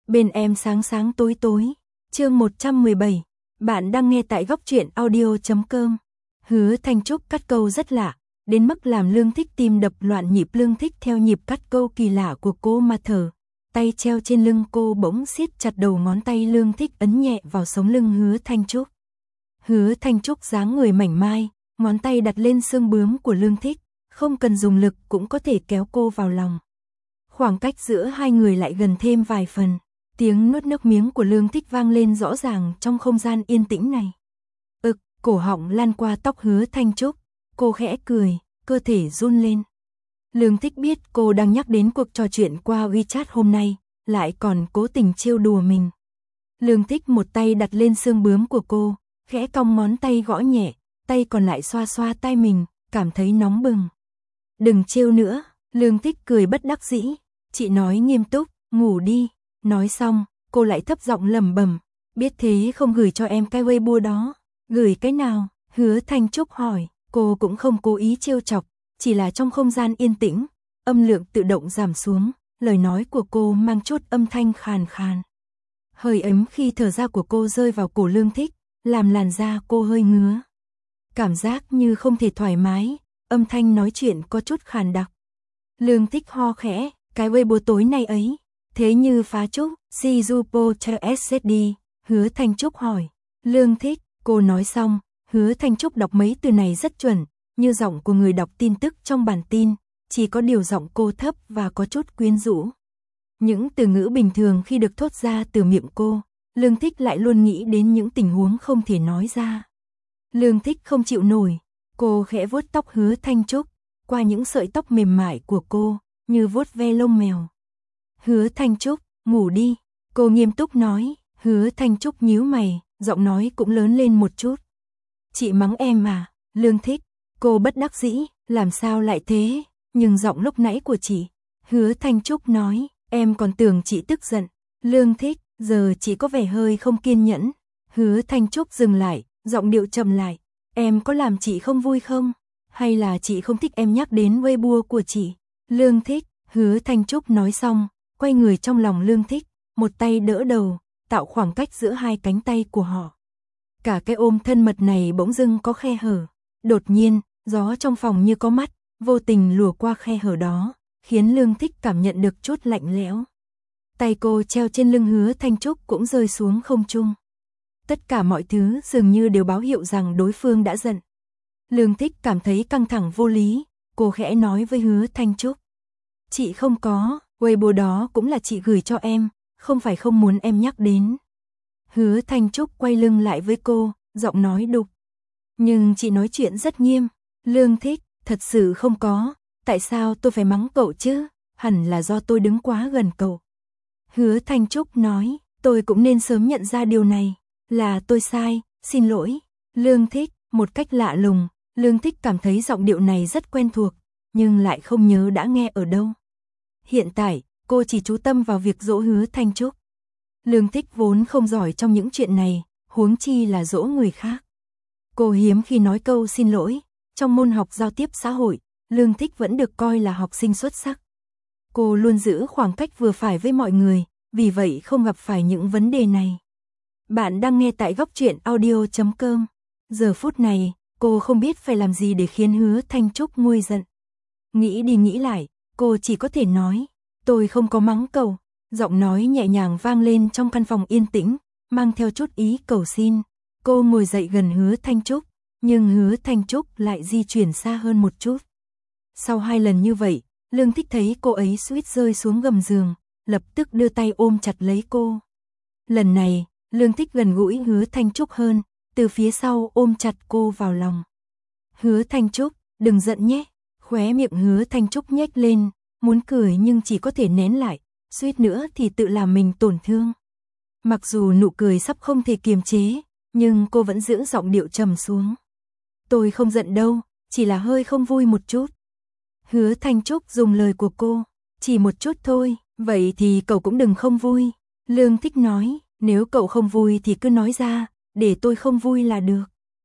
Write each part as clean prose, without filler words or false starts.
Bên em sáng sáng tối tối. Chương 117. Bạn đang nghe tại góc truyện audio.com. Hứa Thanh Trúc cắt câu rất lạ, đến mức làm Lương Thích tim đập loạn nhịp. Lương Thích theo nhịp cắt câu kỳ lạ của cô mà thở. Tay treo trên lưng cô bỗng siết chặt đầu ngón tay Lương Thích ấn nhẹ vào sống lưng Hứa Thanh Trúc. Hứa Thanh Trúc dáng người mảnh mai, ngón tay đặt lên xương bướm của Lương Thích, không cần dùng lực cũng có thể kéo cô vào lòng. Khoảng cách giữa hai người lại gần thêm vài phần. Tiếng nuốt nước miếng của Lương Thích vang lên rõ ràng trong không gian yên tĩnh này. Cổ họng lan qua tóc Hứa Thanh Trúc, cô khẽ cười, cơ thể run lên. Lương Thích biết cô đang nhắc đến cuộc trò chuyện qua WeChat hôm nay, lại còn cố tình trêu đùa mình. Lương Thích một tay đặt lên xương bướm của cô, khẽ cong ngón tay gõ nhẹ, tay còn lại xoa xoa tai mình, cảm thấy nóng bừng. Đừng trêu nữa, Lương Thích cười bất đắc dĩ, chị nói nghiêm túc, ngủ đi. Nói xong, cô lại thấp giọng lẩm bẩm, biết thế không gửi cho em cái Weibo đó. Gửi cái nào? Hứa Thanh Trúc hỏi, cô cũng không cố ý trêu chọc, chỉ là trong không gian yên tĩnh, âm lượng tự động giảm xuống, lời nói của cô mang chút âm thanh khàn khàn. Hơi ấm khi thở ra của cô rơi vào cổ Lương Thích, làm làn da cô hơi ngứa. Cảm giác như không thể thoải mái, âm thanh nói chuyện có chút khàn đặc. Lương Thích ho khẽ, cái Weibo tối nay ấy. Thế như phá Trúc, Shizupo SSD, Hứa Thanh Trúc hỏi. Lương Thích, cô nói xong, Hứa Thanh Trúc đọc mấy từ này rất chuẩn, như giọng của người đọc tin tức trong bản tin, chỉ có điều giọng cô thấp và có chút quyến rũ. Những từ ngữ bình thường khi được thốt ra từ miệng cô, Lương Thích lại luôn nghĩ đến những tình huống không thể nói ra. Lương Thích không chịu nổi, cô khẽ vuốt tóc Hứa Thanh Trúc, qua những sợi tóc mềm mại của cô, như vuốt ve lông mèo. Hứa Thanh Trúc, ngủ đi, cô nghiêm túc nói. Hứa Thanh Trúc nhíu mày, giọng nói cũng lớn lên một chút. Chị mắng em à? Lương Thích, cô bất đắc dĩ, làm sao lại thế, nhưng giọng lúc nãy của chị. Hứa Thanh Trúc nói, em còn tưởng chị tức giận. Lương Thích, giờ chị có vẻ hơi không kiên nhẫn. Hứa Thanh Trúc dừng lại, giọng điệu trầm lại, em có làm chị không vui không? Hay là chị không thích em nhắc đến Weibo của chị? Lương Thích, Hứa Thanh Trúc nói xong, quay người trong lòng Lương Thích, một tay đỡ đầu, tạo khoảng cách giữa hai cánh tay của họ. Cả cái ôm thân mật này bỗng dưng có khe hở. Đột nhiên, gió trong phòng như có mắt, vô tình lùa qua khe hở đó, khiến Lương Thích cảm nhận được chút lạnh lẽo. Tay cô treo trên lưng Hứa Thanh Trúc cũng rơi xuống không trung. Tất cả mọi thứ dường như đều báo hiệu rằng đối phương đã giận. Lương Thích cảm thấy căng thẳng vô lý, cô khẽ nói với Hứa Thanh Trúc. Chị không có, Weibo đó cũng là chị gửi cho em, không phải không muốn em nhắc đến. Hứa Thanh Trúc quay lưng lại với cô, giọng nói đục. Nhưng chị nói chuyện rất nghiêm. Lương Thích, thật sự không có, tại sao tôi phải mắng cậu chứ, hẳn là do tôi đứng quá gần cậu. Hứa Thanh Trúc nói, tôi cũng nên sớm nhận ra điều này, là tôi sai, xin lỗi. Lương Thích, một cách lạ lùng, Lương Thích cảm thấy giọng điệu này rất quen thuộc, nhưng lại không nhớ đã nghe ở đâu. Hiện tại, cô chỉ chú tâm vào việc dỗ Hứa Thanh Trúc. Lương Thích vốn không giỏi trong những chuyện này, huống chi là dỗ người khác. Cô hiếm khi nói câu xin lỗi, trong môn học giao tiếp xã hội, Lương Thích vẫn được coi là học sinh xuất sắc. Cô luôn giữ khoảng cách vừa phải với mọi người, vì vậy không gặp phải những vấn đề này. Bạn đang nghe tại góc truyện audio.com. Giờ phút này, cô không biết phải làm gì để khiến Hứa Thanh Trúc nguôi giận. Nghĩ đi nghĩ lại, cô chỉ có thể nói, tôi không có mắng cậu. Giọng nói nhẹ nhàng vang lên trong căn phòng yên tĩnh, mang theo chút ý cầu xin. Cô ngồi dậy gần Hứa Thanh Trúc, nhưng Hứa Thanh Trúc lại di chuyển xa hơn một chút. Sau 2 lần như vậy, Lương Thích thấy cô ấy suýt rơi xuống gầm giường, lập tức đưa tay ôm chặt lấy cô. Lần này, Lương Thích gần gũi Hứa Thanh Trúc hơn, từ phía sau ôm chặt cô vào lòng. Hứa Thanh Trúc, đừng giận nhé. Khóe miệng Hứa Thanh Trúc nhếch lên, muốn cười nhưng chỉ có thể nén lại, suýt nữa thì tự làm mình tổn thương. Mặc dù nụ cười sắp không thể kiềm chế, nhưng cô vẫn giữ giọng điệu trầm xuống. Tôi không giận đâu, chỉ là hơi không vui một chút. Hứa Thanh Trúc dùng lời của cô, chỉ một chút thôi, vậy thì cậu cũng đừng không vui. Lương Thích nói, nếu cậu không vui thì cứ nói ra, để tôi không vui là được.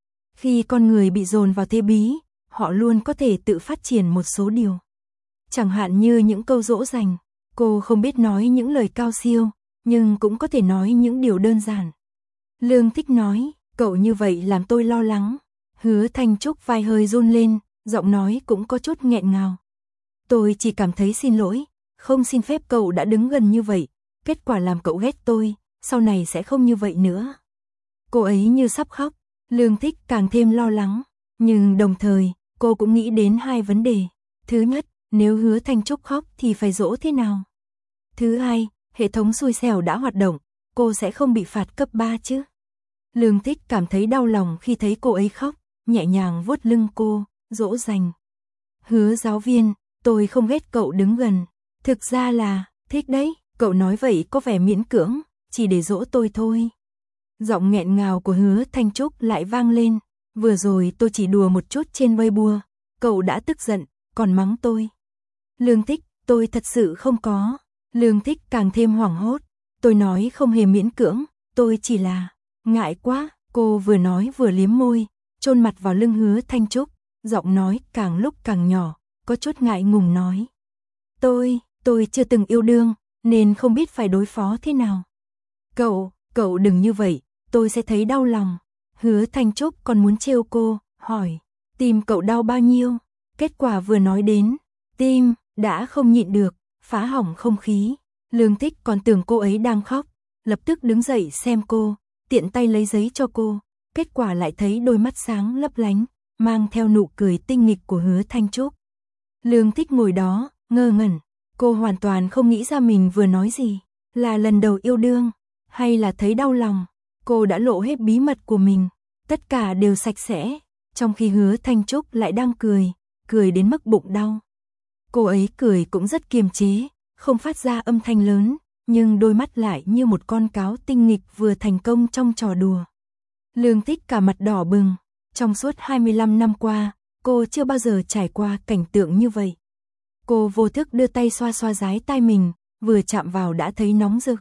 Khi con người bị dồn vào thế bí, họ luôn có thể tự phát triển một số điều. Chẳng hạn như những câu dỗ dành, cô không biết nói những lời cao siêu, nhưng cũng có thể nói những điều đơn giản. Lương Thích nói, cậu như vậy làm tôi lo lắng. Hứa Thanh Trúc vai hơi run lên, giọng nói cũng có chút nghẹn ngào. Tôi chỉ cảm thấy xin lỗi, không xin phép cậu đã đứng gần như vậy, kết quả làm cậu ghét tôi, sau này sẽ không như vậy nữa. Cô ấy như sắp khóc, Lương Thích càng thêm lo lắng, nhưng đồng thời, cô cũng nghĩ đến hai vấn đề. Thứ nhất, nếu Hứa Thanh Trúc khóc thì phải dỗ thế nào? Thứ hai, hệ thống xui xẻo đã hoạt động, cô sẽ không bị phạt cấp 3 chứ? Lương Thích cảm thấy đau lòng khi thấy cô ấy khóc, nhẹ nhàng vuốt lưng cô, dỗ dành. Hứa giáo viên, tôi không ghét cậu đứng gần, thực ra là, thích đấy, cậu nói vậy có vẻ miễn cưỡng, chỉ để dỗ tôi thôi. Giọng nghẹn ngào của Hứa Thanh Trúc lại vang lên, vừa rồi tôi chỉ đùa một chút trên Weibo, cậu đã tức giận, còn mắng tôi. Lương Thích, tôi thật sự không có. Lương Thích càng thêm hoảng hốt, tôi nói không hề miễn cưỡng, tôi chỉ là ngại quá. Cô vừa nói vừa liếm môi, chôn mặt vào lưng Hứa Thanh Trúc, giọng nói càng lúc càng nhỏ, có chút ngại ngùng nói. Tôi chưa từng yêu đương, nên không biết phải đối phó thế nào. Cậu đừng như vậy, tôi sẽ thấy đau lòng. Hứa Thanh Trúc còn muốn trêu cô, hỏi, tim cậu đau bao nhiêu? Kết quả vừa nói đến, tim, đã không nhịn được, phá hỏng không khí. Lương Thích còn tưởng cô ấy đang khóc, lập tức đứng dậy xem cô, tiện tay lấy giấy cho cô. Kết quả lại thấy đôi mắt sáng lấp lánh, mang theo nụ cười tinh nghịch của Hứa Thanh Trúc. Lương Thích ngồi đó, ngơ ngẩn, cô hoàn toàn không nghĩ ra mình vừa nói gì, là lần đầu yêu đương, hay là thấy đau lòng. Cô đã lộ hết bí mật của mình, tất cả đều sạch sẽ, trong khi Hứa Thanh Trúc lại đang cười đến mức bụng đau. Cô ấy cười cũng rất kiềm chế, không phát ra âm thanh lớn, nhưng đôi mắt lại như một con cáo tinh nghịch vừa thành công trong trò đùa. Lương Thích cả mặt đỏ bừng, trong suốt 25 năm qua, cô chưa bao giờ trải qua cảnh tượng như vậy. Cô vô thức đưa tay xoa xoa dái tai mình, vừa chạm vào đã thấy nóng rực.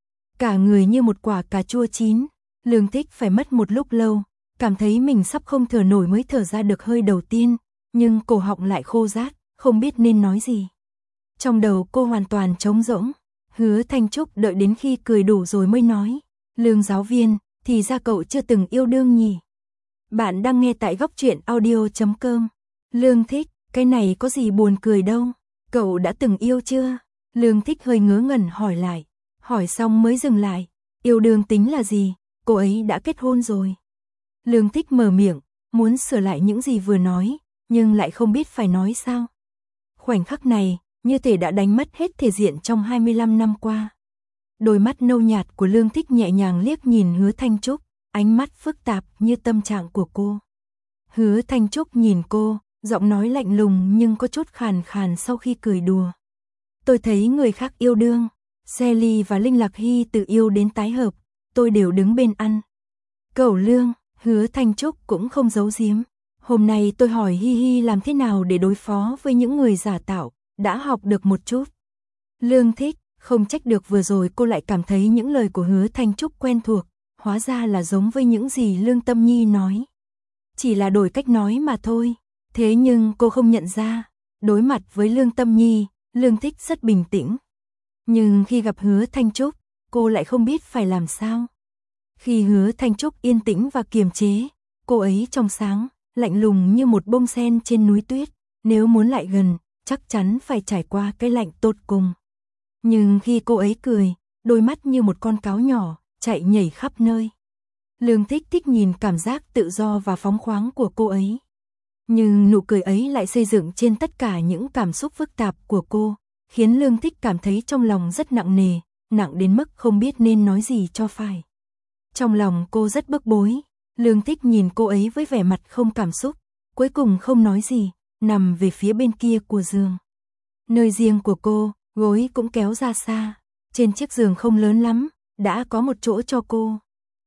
Cả người như một quả cà chua chín, Lương Thích phải mất một lúc lâu, cảm thấy mình sắp không thở nổi mới thở ra được hơi đầu tiên, nhưng cổ họng lại khô rát, không biết nên nói gì. Trong đầu cô hoàn toàn trống rỗng. Hứa Thanh Trúc đợi đến khi cười đủ rồi mới nói, Lương giáo viên, thì ra cậu chưa từng yêu đương nhỉ? Bạn đang nghe tại góc truyện audio.com. Lương Thích, cái này có gì buồn cười đâu, cậu đã từng yêu chưa? Lương Thích hơi ngớ ngẩn hỏi lại, hỏi xong mới dừng lại, yêu đương tính là gì, cô ấy đã kết hôn rồi. Lương Thích mở miệng, muốn sửa lại những gì vừa nói, nhưng lại không biết phải nói sao. Khoảnh khắc này, như thể đã đánh mất hết thể diện trong 25 năm qua. Đôi mắt nâu nhạt của Lương Thích nhẹ nhàng liếc nhìn Hứa Thanh Trúc, ánh mắt phức tạp như tâm trạng của cô. Hứa Thanh Trúc nhìn cô, giọng nói lạnh lùng nhưng có chút khàn khàn sau khi cười đùa. Tôi thấy người khác yêu đương, Sally và Linh Lạc Hy từ yêu đến tái hợp, tôi đều đứng bên ăn. Cẩu Lương, Hứa Thanh Trúc cũng không giấu giếm. Hôm nay tôi hỏi Hi Hi làm thế nào để đối phó với những người giả tạo, đã học được một chút. Lương Thích, không trách được vừa rồi cô lại cảm thấy những lời của Hứa Thanh Trúc quen thuộc, hóa ra là giống với những gì Lương Tâm Nhi nói. Chỉ là đổi cách nói mà thôi, thế nhưng cô không nhận ra, đối mặt với Lương Tâm Nhi, Lương Thích rất bình tĩnh. Nhưng khi gặp Hứa Thanh Trúc, cô lại không biết phải làm sao. Khi Hứa Thanh Trúc yên tĩnh và kiềm chế, cô ấy trong sáng, lạnh lùng như một bông sen trên núi tuyết, nếu muốn lại gần, chắc chắn phải trải qua cái lạnh tột cùng. Nhưng khi cô ấy cười, đôi mắt như một con cáo nhỏ, chạy nhảy khắp nơi. Lương Thích thích nhìn cảm giác tự do và phóng khoáng của cô ấy. Nhưng nụ cười ấy lại xây dựng trên tất cả những cảm xúc phức tạp của cô, khiến Lương Thích cảm thấy trong lòng rất nặng nề, nặng đến mức không biết nên nói gì cho phải. Trong lòng cô rất bức bối, Lương Thích nhìn cô ấy với vẻ mặt không cảm xúc, cuối cùng không nói gì, nằm về phía bên kia của giường. Nơi riêng của cô, gối cũng kéo ra xa, trên chiếc giường không lớn lắm, đã có một chỗ cho cô.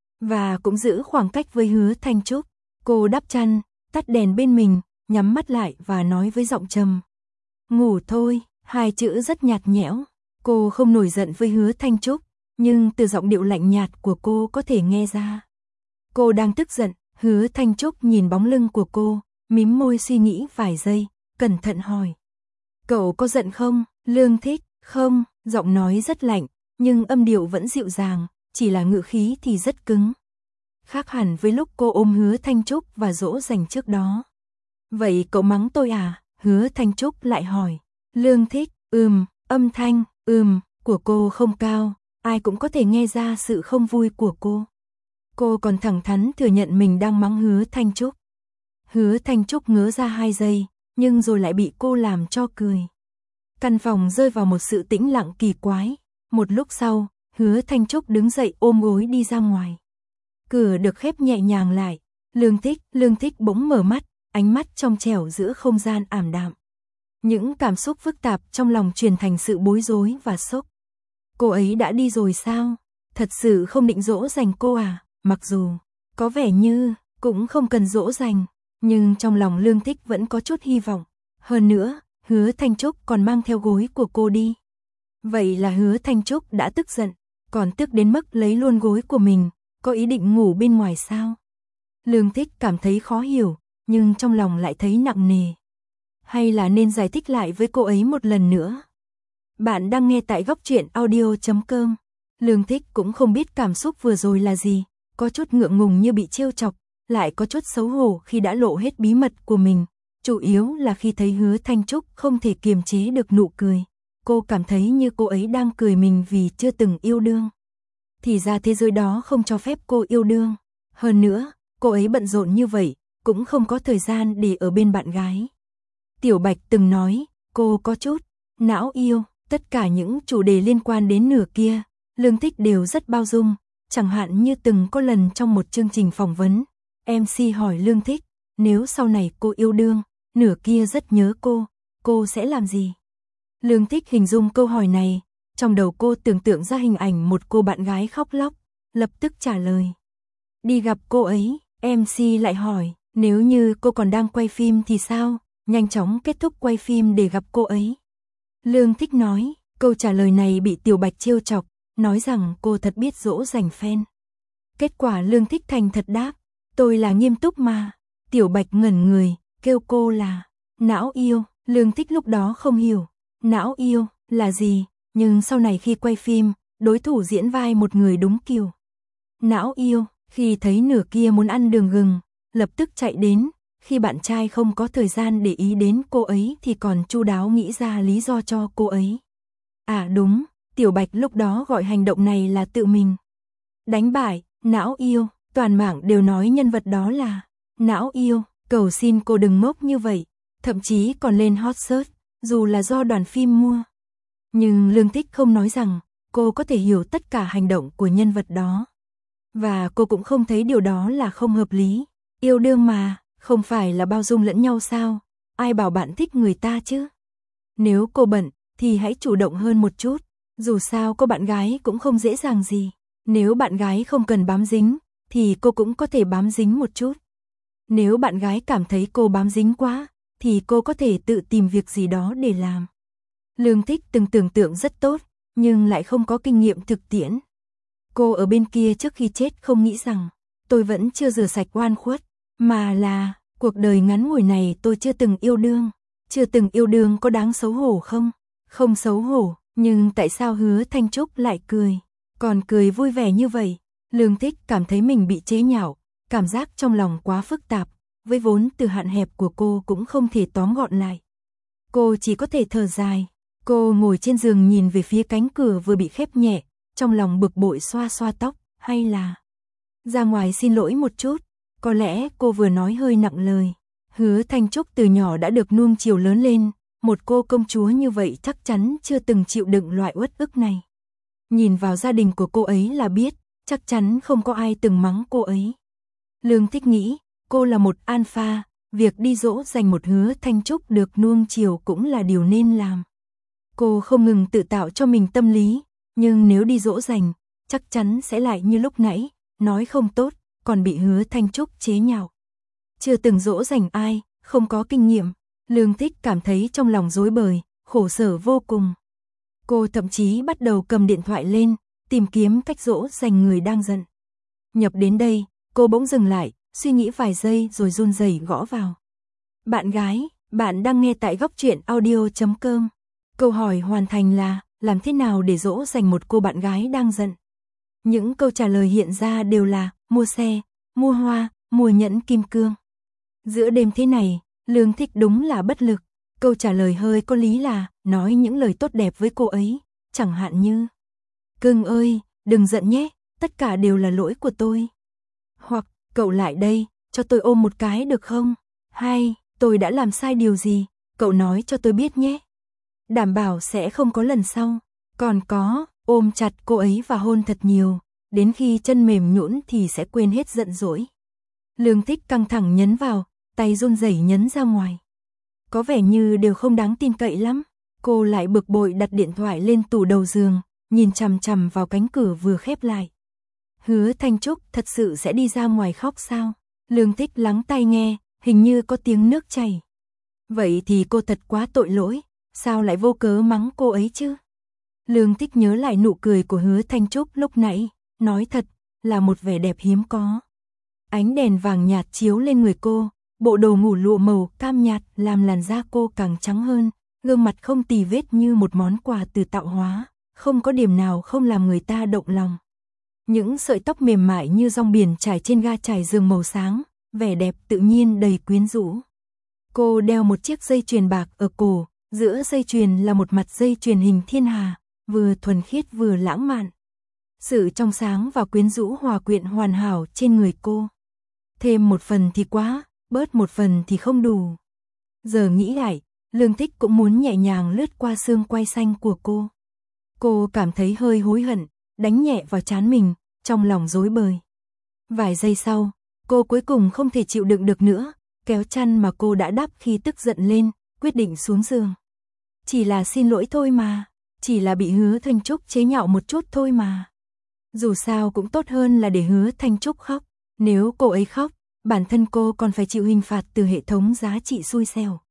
Và cũng giữ khoảng cách với Hứa Thanh Trúc, cô đắp chăn, tắt đèn bên mình, nhắm mắt lại và nói với giọng trầm. Ngủ thôi, hai chữ rất nhạt nhẽo, cô không nổi giận với Hứa Thanh Trúc, nhưng từ giọng điệu lạnh nhạt của cô có thể nghe ra. Cô đang tức giận. Hứa Thanh Trúc nhìn bóng lưng của cô, mím môi suy nghĩ vài giây, cẩn thận hỏi. Cậu có giận không? Lương Thích, không, giọng nói rất lạnh, nhưng âm điệu vẫn dịu dàng, chỉ là ngữ khí thì rất cứng. Khác hẳn với lúc cô ôm Hứa Thanh Trúc và dỗ dành trước đó. Vậy cậu mắng tôi à? Hứa Thanh Trúc lại hỏi. Lương Thích, âm thanh, của cô không cao, ai cũng có thể nghe ra sự không vui của cô. Cô còn thẳng thắn thừa nhận mình đang mắng Hứa Thanh Trúc. Hứa Thanh Trúc ngớ ra 2 giây, nhưng rồi lại bị cô làm cho cười. Căn phòng rơi vào một sự tĩnh lặng kỳ quái. Một lúc sau, Hứa Thanh Trúc đứng dậy ôm gối đi ra ngoài. Cửa được khép nhẹ nhàng lại. Lương Thích bỗng mở mắt, ánh mắt trong trẻo giữa không gian ảm đạm. Những cảm xúc phức tạp trong lòng truyền thành sự bối rối và sốc. Cô ấy đã đi rồi sao? Thật sự không định dỗ dành cô à? Mặc dù có vẻ như cũng không cần dỗ dành, nhưng trong lòng Lương Thích vẫn có chút hy vọng. Hơn nữa, Hứa Thanh Trúc còn mang theo gối của cô đi. Vậy là Hứa Thanh Trúc đã tức giận, còn tức đến mức lấy luôn gối của mình, có ý định ngủ bên ngoài sao? Lương Thích cảm thấy khó hiểu, nhưng trong lòng lại thấy nặng nề. Hay là nên giải thích lại với cô ấy một lần nữa? Bạn đang nghe tại Góc Truyện Audio.com. Lương Thích cũng không biết cảm xúc vừa rồi là gì, có chút ngượng ngùng như bị trêu chọc, lại có chút xấu hổ khi đã lộ hết bí mật của mình. Chủ yếu là khi thấy Hứa Thanh Trúc không thể kiềm chế được nụ cười. Cô cảm thấy như cô ấy đang cười mình vì chưa từng yêu đương. Thì ra thế giới đó không cho phép cô yêu đương. Hơn nữa, cô ấy bận rộn như vậy, cũng không có thời gian để ở bên bạn gái. Tiểu Bạch từng nói, cô có chút não yêu, tất cả những chủ đề liên quan đến nửa kia, Lương Thích đều rất bao dung. Chẳng hạn như từng có lần trong một chương trình phỏng vấn, MC hỏi Lương Thích, nếu sau này cô yêu đương, nửa kia rất nhớ cô sẽ làm gì? Lương Thích hình dung câu hỏi này, trong đầu cô tưởng tượng ra hình ảnh một cô bạn gái khóc lóc, lập tức trả lời. Đi gặp cô ấy, MC lại hỏi, nếu như cô còn đang quay phim thì sao? Nhanh chóng kết thúc quay phim để gặp cô ấy. Lương Thích nói, câu trả lời này bị Tiểu Bạch trêu chọc, nói rằng cô thật biết dỗ dành fan. Kết quả Lương Thích thành thật đáp, tôi là nghiêm túc mà. Tiểu Bạch ngẩn người, kêu cô là não yêu. Lương Thích lúc đó không hiểu, não yêu là gì, nhưng sau này khi quay phim, đối thủ diễn vai một người đúng kiểu. Não yêu, khi thấy nửa kia muốn ăn đường gừng, lập tức chạy đến, khi bạn trai không có thời gian để ý đến cô ấy thì còn chu đáo nghĩ ra lý do cho cô ấy. À đúng, Tiểu Bạch lúc đó gọi hành động này là tự mình đánh bại, não yêu, toàn mạng đều nói nhân vật đó là não yêu, cầu xin cô đừng ngốc như vậy, thậm chí còn lên hot search, dù là do đoàn phim mua. Nhưng Lương Thích không nói rằng, cô có thể hiểu tất cả hành động của nhân vật đó. Và cô cũng không thấy điều đó là không hợp lý. Yêu đương mà, không phải là bao dung lẫn nhau sao? Ai bảo bạn thích người ta chứ? Nếu cô bận, thì hãy chủ động hơn một chút. Dù sao cô bạn gái cũng không dễ dàng gì. Nếu bạn gái không cần bám dính, thì cô cũng có thể bám dính một chút. Nếu bạn gái cảm thấy cô bám dính quá, thì cô có thể tự tìm việc gì đó để làm. Lương Thích từng tưởng tượng rất tốt, nhưng lại không có kinh nghiệm thực tiễn. Cô ở bên kia trước khi chết không nghĩ rằng, tôi vẫn chưa rửa sạch oan khuất, mà là, cuộc đời ngắn ngủi này tôi chưa từng yêu đương. Chưa từng yêu đương có đáng xấu hổ không? Không xấu hổ, nhưng tại sao Hứa Thanh Trúc lại cười? Còn cười vui vẻ như vậy. Lương Thích cảm thấy mình bị chế nhạo, cảm giác trong lòng quá phức tạp, với vốn từ hạn hẹp của cô cũng không thể tóm gọn lại. Cô chỉ có thể thở dài. Cô ngồi trên giường nhìn về phía cánh cửa vừa bị khép nhẹ, trong lòng bực bội xoa xoa tóc, hay là ra ngoài xin lỗi một chút. Có lẽ cô vừa nói hơi nặng lời. Hứa Thanh Trúc từ nhỏ đã được nuông chiều lớn lên, một cô công chúa như vậy chắc chắn chưa từng chịu đựng loại uất ức này. Nhìn vào gia đình của cô ấy là biết, chắc chắn không có ai từng mắng cô ấy. Lương Thích nghĩ, cô là một alpha, việc đi dỗ dành một Hứa Thanh Trúc được nuông chiều cũng là điều nên làm. Cô không ngừng tự tạo cho mình tâm lý, nhưng nếu đi dỗ dành, chắc chắn sẽ lại như lúc nãy, nói không tốt, còn bị Hứa Thanh Trúc chế nhạo. Chưa từng dỗ dành ai, không có kinh nghiệm, Lương Thích cảm thấy trong lòng rối bời, khổ sở vô cùng. Cô thậm chí bắt đầu cầm điện thoại lên, tìm kiếm cách dỗ dành người đang giận. Nhập đến đây, cô bỗng dừng lại, suy nghĩ vài giây rồi run rẩy gõ vào. Bạn gái, bạn đang nghe tại Góc Truyện Audio.com. Câu hỏi hoàn thành là, làm thế nào để dỗ dành một cô bạn gái đang giận. Những câu trả lời hiện ra đều là mua xe, mua hoa, mua nhẫn kim cương. Giữa đêm thế này, Lương Thích đúng là bất lực. Câu trả lời hơi có lý là nói những lời tốt đẹp với cô ấy, chẳng hạn như: cưng ơi, đừng giận nhé, tất cả đều là lỗi của tôi. Hoặc, cậu lại đây, cho tôi ôm một cái được không? Hay, tôi đã làm sai điều gì, cậu nói cho tôi biết nhé. Đảm bảo sẽ không có lần sau. Còn có, ôm chặt cô ấy và hôn thật nhiều, đến khi chân mềm nhũn thì sẽ quên hết giận dỗi. Lương Thích căng thẳng nhấn vào, tay run rẩy nhấn ra ngoài. Có vẻ như đều không đáng tin cậy lắm. Cô lại bực bội đặt điện thoại lên tủ đầu giường, nhìn chằm chằm vào cánh cửa vừa khép lại. Hứa Thanh Trúc thật sự sẽ đi ra ngoài khóc sao? Lương Thích lắng tai nghe, hình như có tiếng nước chảy. Vậy thì cô thật quá tội lỗi, sao lại vô cớ mắng cô ấy chứ? Lương Thích nhớ lại nụ cười của Hứa Thanh Trúc lúc nãy, nói thật, là một vẻ đẹp hiếm có. Ánh đèn vàng nhạt chiếu lên người cô, bộ đồ ngủ lụa màu cam nhạt làm làn da cô càng trắng hơn, gương mặt không tì vết như một món quà từ tạo hóa, không có điểm nào không làm người ta động lòng. Những sợi tóc mềm mại như rong biển trải trên ga trải giường màu sáng, vẻ đẹp tự nhiên đầy quyến rũ. Cô đeo một chiếc dây chuyền bạc ở cổ, giữa dây chuyền là một mặt dây chuyền hình thiên hà, vừa thuần khiết vừa lãng mạn. Sự trong sáng và quyến rũ hòa quyện hoàn hảo trên người cô. Thêm một phần thì quá, bớt một phần thì không đủ. Giờ nghĩ lại, Lương Thích cũng muốn nhẹ nhàng lướt qua xương quai xanh của cô. Cô cảm thấy hơi hối hận, đánh nhẹ vào trán mình, trong lòng rối bời. Vài giây sau, cô cuối cùng không thể chịu đựng được nữa, kéo chăn mà cô đã đắp khi tức giận lên, quyết định xuống giường. Chỉ là xin lỗi thôi mà, chỉ là bị Hứa Thanh Trúc chế nhạo một chút thôi mà. Dù sao cũng tốt hơn là để Hứa Thanh Trúc khóc, nếu cô ấy khóc, bản thân cô còn phải chịu hình phạt từ hệ thống giá trị xui xẻo.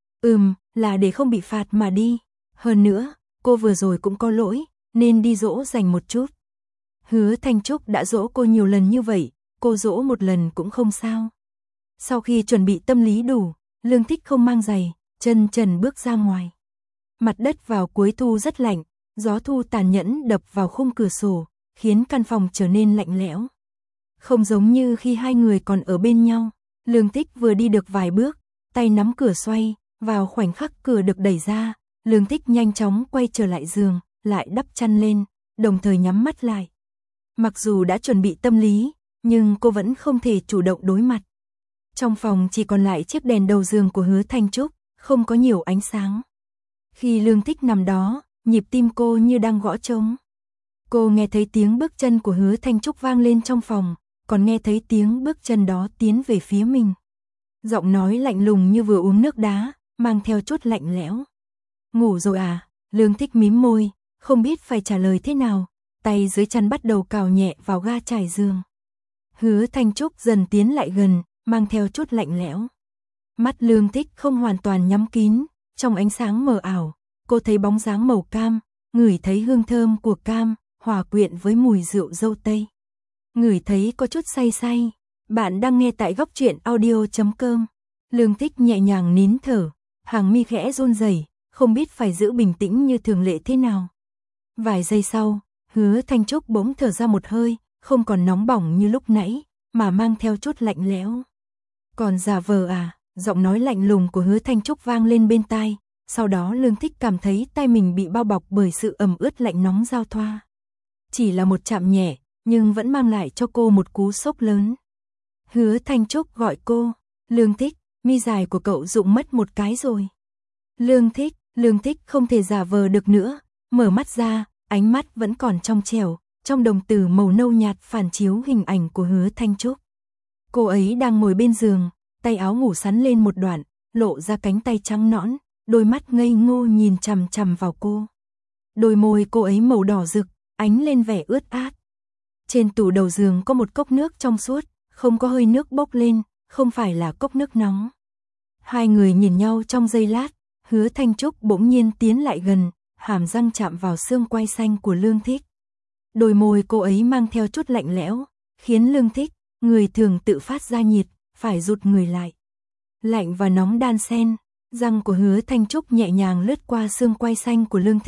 Là để không bị phạt mà đi. Hơn nữa, cô vừa rồi cũng có lỗi, nên đi dỗ dành một chút. Hứa Thanh Trúc đã dỗ cô nhiều lần như vậy, cô dỗ một lần cũng không sao. Sau khi chuẩn bị tâm lý đủ, Lương Thích không mang giày, chân trần bước ra ngoài. Mặt đất vào cuối thu rất lạnh, gió thu tàn nhẫn đập vào khung cửa sổ, khiến căn phòng trở nên lạnh lẽo. Không giống như khi hai người còn ở bên nhau, Lương Thích vừa đi được vài bước, tay nắm cửa xoay, vào khoảnh khắc cửa được đẩy ra, Lương Thích nhanh chóng quay trở lại giường, lại đắp chăn lên, đồng thời nhắm mắt lại. Mặc dù đã chuẩn bị tâm lý, nhưng cô vẫn không thể chủ động đối mặt. Trong phòng chỉ còn lại chiếc đèn đầu giường của Hứa Thanh Trúc, không có nhiều ánh sáng. Khi Lương Thích nằm đó, nhịp tim cô như đang gõ trống. Cô nghe thấy tiếng bước chân của Hứa Thanh Trúc vang lên trong phòng, còn nghe thấy tiếng bước chân đó tiến về phía mình. Giọng nói lạnh lùng như vừa uống nước đá, mang theo chút lạnh lẽo. Ngủ rồi à? Lương Thích mím môi, không biết phải trả lời thế nào, tay dưới chăn bắt đầu cào nhẹ vào ga trải giường. Hứa Thanh Trúc dần tiến lại gần, mang theo chút lạnh lẽo. Mắt Lương Thích không hoàn toàn nhắm kín, trong ánh sáng mờ ảo, cô thấy bóng dáng màu cam, ngửi thấy hương thơm của cam, hòa quyện với mùi rượu dâu tây. Ngửi thấy có chút say say. Bạn đang nghe tại góc truyện audio.com. Lương Thích nhẹ nhàng nín thở, hàng mi khẽ run rẩy, không biết phải giữ bình tĩnh như thường lệ thế nào. Vài giây sau, Hứa Thanh Trúc bỗng thở ra một hơi, không còn nóng bỏng như lúc nãy, mà mang theo chút lạnh lẽo. Còn giả vờ à? Giọng nói lạnh lùng của Hứa Thanh Trúc vang lên bên tai, sau đó Lương Thích cảm thấy tay mình bị bao bọc bởi sự ẩm ướt lạnh nóng giao thoa. Chỉ là một chạm nhẹ, nhưng vẫn mang lại cho cô một cú sốc lớn. Hứa Thanh Trúc gọi cô, Lương Thích, mi dài của cậu rụng mất một cái rồi. Lương Thích không thể giả vờ được nữa, mở mắt ra, ánh mắt vẫn còn trong trẻo, trong đồng tử màu nâu nhạt phản chiếu hình ảnh của Hứa Thanh Trúc. Cô ấy đang ngồi bên giường, tay áo ngủ sắn lên một đoạn, lộ ra cánh tay trắng nõn, đôi mắt ngây ngô nhìn chằm chằm vào cô. Đôi môi cô ấy màu đỏ rực, ánh lên vẻ ướt át. Trên tủ đầu giường có một cốc nước trong suốt, không có hơi nước bốc lên, không phải là cốc nước nóng. Hai người nhìn nhau trong giây lát, Hứa Thanh Trúc bỗng nhiên tiến lại gần, hàm răng chạm vào xương quai xanh của Lương Thích. Đôi môi cô ấy mang theo chút lạnh lẽo, khiến Lương Thích, người thường tự phát ra nhiệt, phải rụt người lại. Lạnh và nóng đan xen, răng của Hứa Thanh Trúc nhẹ nhàng lướt qua xương quai xanh của Lương Thích,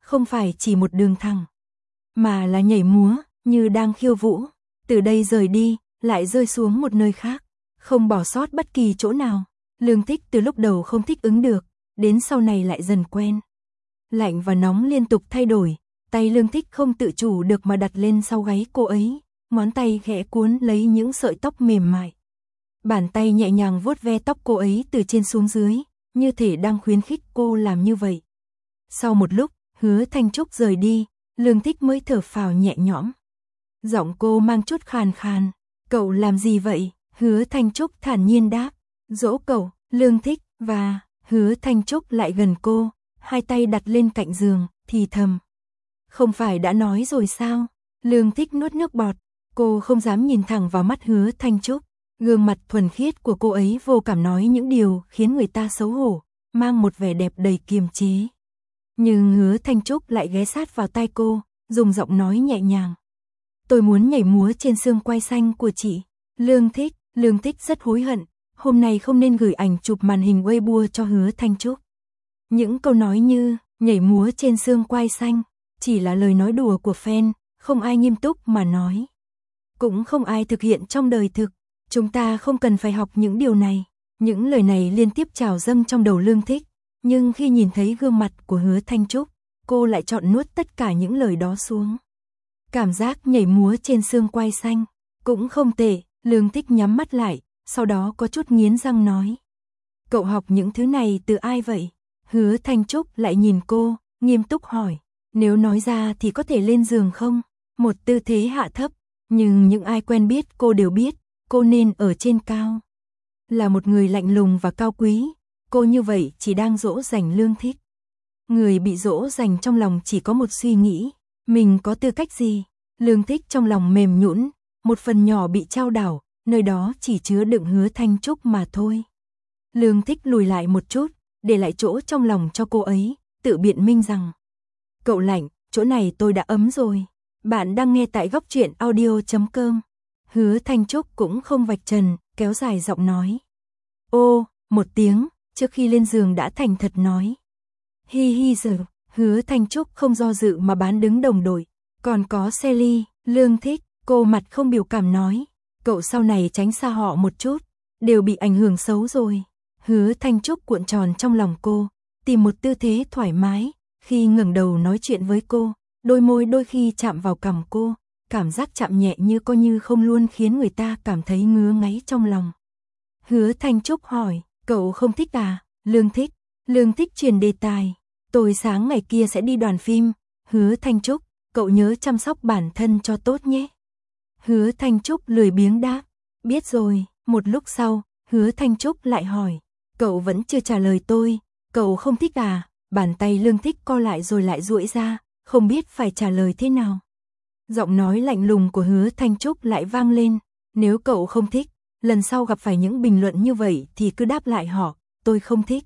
không phải chỉ một đường thẳng, mà là nhảy múa, như đang khiêu vũ, từ đây rời đi, lại rơi xuống một nơi khác, không bỏ sót bất kỳ chỗ nào. Lương Thích từ lúc đầu không thích ứng được, đến sau này lại dần quen. Lạnh và nóng liên tục thay đổi, tay Lương Thích không tự chủ được mà đặt lên sau gáy cô ấy, ngón tay khẽ cuốn lấy những sợi tóc mềm mại. Bàn tay nhẹ nhàng vuốt ve tóc cô ấy từ trên xuống dưới, như thể đang khuyến khích cô làm như vậy. Sau một lúc, Hứa Thanh Trúc rời đi, Lương Thích mới thở phào nhẹ nhõm. Giọng cô mang chút khàn khàn, "Cậu làm gì vậy?" Hứa Thanh Trúc thản nhiên đáp, "Dỗ cậu." Lương Thích và Hứa Thanh Trúc lại gần cô, hai tay đặt lên cạnh giường, thì thầm. "Không phải đã nói rồi sao?" Lương Thích nuốt nước bọt, cô không dám nhìn thẳng vào mắt Hứa Thanh Trúc. Gương mặt thuần khiết của cô ấy vô cảm nói những điều khiến người ta xấu hổ, mang một vẻ đẹp đầy kiềm chế. Nhưng Hứa Thanh Trúc lại ghé sát vào tai cô, dùng giọng nói nhẹ nhàng. "Tôi muốn nhảy múa trên xương quai xanh của chị." Lương Thích rất hối hận, hôm nay không nên gửi ảnh chụp màn hình Weibo cho Hứa Thanh Trúc. Những câu nói như nhảy múa trên xương quai xanh chỉ là lời nói đùa của fan, không ai nghiêm túc mà nói. Cũng không ai thực hiện trong đời thực. Chúng ta không cần phải học những điều này. Những lời này liên tiếp trào dâng trong đầu Lương Thích, nhưng khi nhìn thấy gương mặt của Hứa Thanh Trúc, cô lại chọn nuốt tất cả những lời đó xuống. Cảm giác nhảy múa trên xương quai xanh cũng không tệ. Lương Thích nhắm mắt lại, sau đó có chút nghiến răng nói. "Cậu học những thứ này từ ai vậy?" Hứa Thanh Trúc lại nhìn cô, nghiêm túc hỏi. "Nếu nói ra thì có thể lên giường không?" Một tư thế hạ thấp, nhưng những ai quen biết cô đều biết, cô nên ở trên cao. Là một người lạnh lùng và cao quý, cô như vậy chỉ đang dỗ dành Lương Thích. Người bị dỗ dành trong lòng chỉ có một suy nghĩ, mình có tư cách gì? Lương Thích trong lòng mềm nhũn, một phần nhỏ bị trao đảo, nơi đó chỉ chứa đựng Hứa Thanh Trúc mà thôi. Lương Thích lùi lại một chút, để lại chỗ trong lòng cho cô ấy, tự biện minh rằng. "Cậu lạnh, chỗ này tôi đã ấm rồi." Bạn đang nghe tại Góc Truyện Audio.com. Hứa Thanh Trúc cũng không vạch trần, kéo dài giọng nói. "Ô," một tiếng, trước khi lên giường đã thành thật nói. "Hi hi giờ." Hứa Thanh Trúc không do dự mà bán đứng đồng đội. "Còn có Sally." Lương Thích, cô mặt không biểu cảm nói. "Cậu sau này tránh xa họ một chút, đều bị ảnh hưởng xấu rồi." Hứa Thanh Trúc cuộn tròn trong lòng cô, tìm một tư thế thoải mái, khi ngẩng đầu nói chuyện với cô, đôi môi đôi khi chạm vào cằm cô, cảm giác chạm nhẹ như có như không luôn khiến người ta cảm thấy ngứa ngáy trong lòng. Hứa Thanh Trúc hỏi, "Cậu không thích à?" Lương Thích. Lương Thích chuyển đề tài. "Tôi sáng ngày kia sẽ đi đoàn phim." Hứa Thanh Trúc, "Cậu nhớ chăm sóc bản thân cho tốt nhé." Hứa Thanh Trúc lười biếng đáp, "Biết rồi." Một lúc sau, Hứa Thanh Trúc lại hỏi, "Cậu vẫn chưa trả lời tôi, cậu không thích à?" Bàn tay Lương Thích co lại rồi lại duỗi ra, không biết phải trả lời thế nào. Giọng nói lạnh lùng của Hứa Thanh Trúc lại vang lên, "Nếu cậu không thích, lần sau gặp phải những bình luận như vậy thì cứ đáp lại họ, tôi không thích."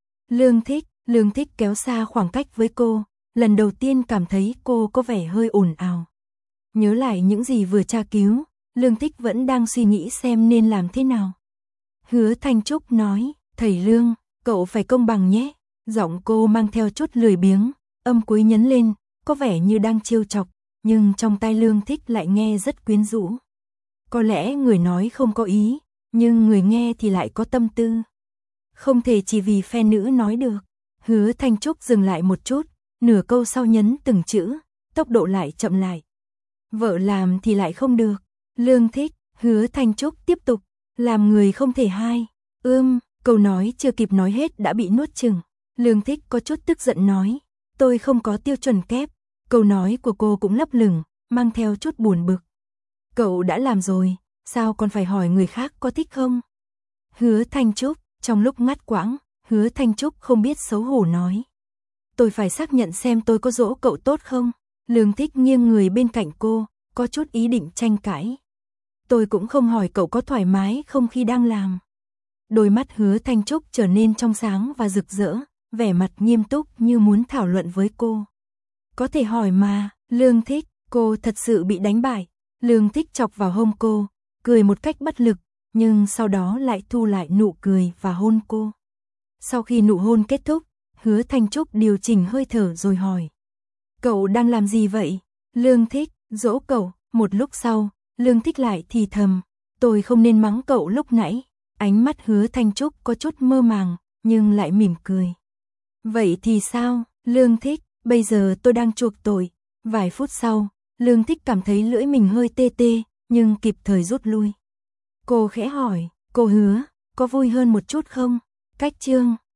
Lương Thích kéo xa khoảng cách với cô, lần đầu tiên cảm thấy cô có vẻ hơi ồn ào. Nhớ lại những gì vừa tra cứu, Lương Thích vẫn đang suy nghĩ xem nên làm thế nào. Hứa Thanh Trúc nói, "Thầy Lương, cậu phải công bằng nhé." Giọng cô mang theo chút lười biếng, âm cuối nhấn lên, có vẻ như đang trêu chọc, nhưng trong tai Lương Thích lại nghe rất quyến rũ. Có lẽ người nói không có ý, nhưng người nghe thì lại có tâm tư. Không thể chỉ vì phe nữ nói được. Hứa Thanh Trúc dừng lại một chút, nửa câu sau nhấn từng chữ, tốc độ lại chậm lại. "Vợ làm thì lại không được." Lương Thích. Hứa Thanh Trúc tiếp tục, "Làm người không thể hai." Câu nói chưa kịp nói hết đã bị nuốt chửng. Lương Thích có chút tức giận nói, "Tôi không có tiêu chuẩn kép." Câu nói của cô cũng lấp lửng, mang theo chút buồn bực. "Cậu đã làm rồi, sao còn phải hỏi người khác có thích không?" Hứa Thanh Trúc, trong lúc ngắt quãng, Hứa Thanh Trúc không biết xấu hổ nói, "Tôi phải xác nhận xem tôi có dỗ cậu tốt không?" Lương Thích nghiêng người bên cạnh cô, có chút ý định tranh cãi. "Tôi cũng không hỏi cậu có thoải mái không khi đang làm." Đôi mắt Hứa Thanh Trúc trở nên trong sáng và rực rỡ, vẻ mặt nghiêm túc như muốn thảo luận với cô. "Có thể hỏi mà." Lương Thích, cô thật sự bị đánh bại. Lương Thích chọc vào hông cô, cười một cách bất lực, nhưng sau đó lại thu lại nụ cười và hôn cô. Sau khi nụ hôn kết thúc, Hứa Thanh Trúc điều chỉnh hơi thở rồi hỏi, Cậu đang làm gì vậy? Lương Thích, dỗ cậu, một lúc sau, Lương Thích lại thì thầm, tôi không nên mắng cậu lúc nãy. Ánh mắt Hứa Thanh Trúc có chút mơ màng, nhưng lại mỉm cười. Vậy thì sao, Lương Thích, bây giờ tôi đang chuộc tội. Vài phút sau, Lương Thích cảm thấy lưỡi mình hơi tê tê, nhưng kịp thời rút lui. Cô khẽ hỏi, cô Hứa, có vui hơn một chút không? Cách chương